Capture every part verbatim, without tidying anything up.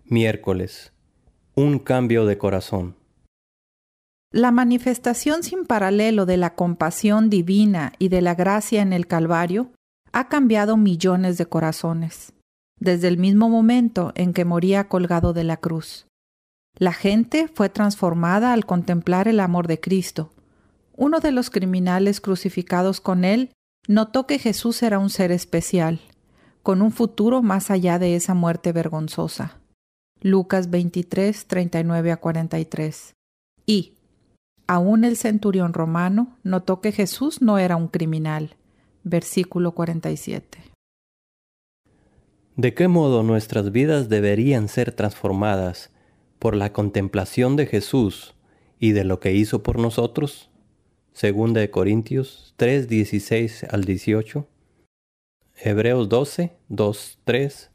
Miércoles. Un cambio de corazón. La manifestación sin paralelo de la compasión divina y de la gracia en el Calvario ha cambiado millones de corazones, desde el mismo momento en que moría colgado de la cruz. La gente fue transformada al contemplar el amor de Cristo. Uno de los criminales crucificados con él notó que Jesús era un ser especial, con un futuro más allá de esa muerte vergonzosa. Lucas veintitrés, treinta y nueve a cuarenta y tres. Y, aún el centurión romano notó que Jesús no era un criminal. Versículo cuarenta y siete. ¿De qué modo nuestras vidas deberían ser transformadas por la contemplación de Jesús y de lo que hizo por nosotros? Segunda de Corintios tres, dieciséis al dieciocho. Hebreos doce, dos, tres.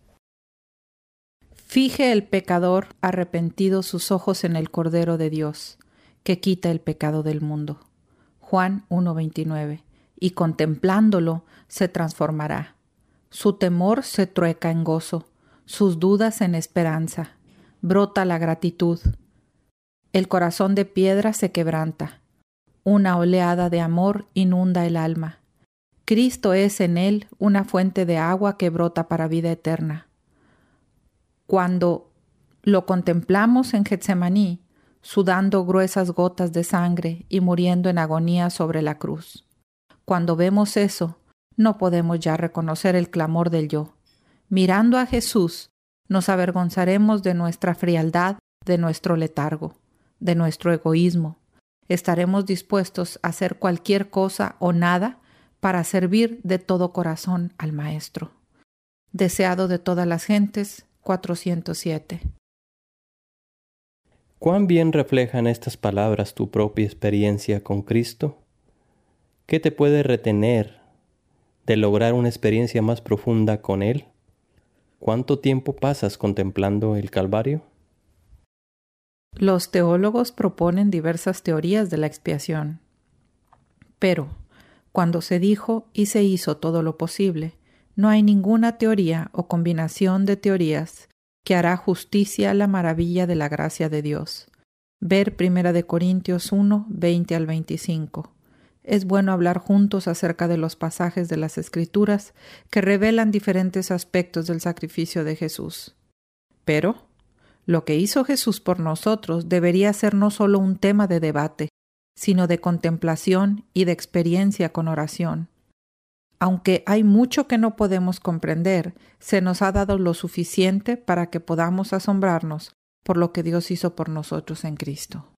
Fije el pecador arrepentido sus ojos en el Cordero de Dios, que quita el pecado del mundo. Juan uno, veintinueve. Y contemplándolo se transformará. Su temor se trueca en gozo, sus dudas en esperanza. Brota la gratitud. El corazón de piedra se quebranta. Una oleada de amor inunda el alma. Cristo es en él una fuente de agua que brota para vida eterna. Cuando lo contemplamos en Getsemaní, sudando gruesas gotas de sangre y muriendo en agonía sobre la cruz. Cuando vemos eso, no podemos ya reconocer el clamor del yo. Mirando a Jesús, nos avergonzaremos de nuestra frialdad, de nuestro letargo, de nuestro egoísmo. Estaremos dispuestos a hacer cualquier cosa o nada para servir de todo corazón al Maestro. Deseado de todas las gentes, cuatrocientos siete. ¿Cuán bien reflejan estas palabras tu propia experiencia con Cristo? ¿Qué te puede retener de lograr una experiencia más profunda con Él? ¿Cuánto tiempo pasas contemplando el Calvario? Los teólogos proponen diversas teorías de la expiación. Pero, cuando se dijo y se hizo todo lo posible, no hay ninguna teoría o combinación de teorías que hará justicia a la maravilla de la gracia de Dios. Ver Primera de Corintios uno, veinte al veinticinco. Es bueno hablar juntos acerca de los pasajes de las Escrituras que revelan diferentes aspectos del sacrificio de Jesús. Pero, lo que hizo Jesús por nosotros debería ser no solo un tema de debate, sino de contemplación y de experiencia con oración. Aunque hay mucho que no podemos comprender, se nos ha dado lo suficiente para que podamos asombrarnos por lo que Dios hizo por nosotros en Cristo.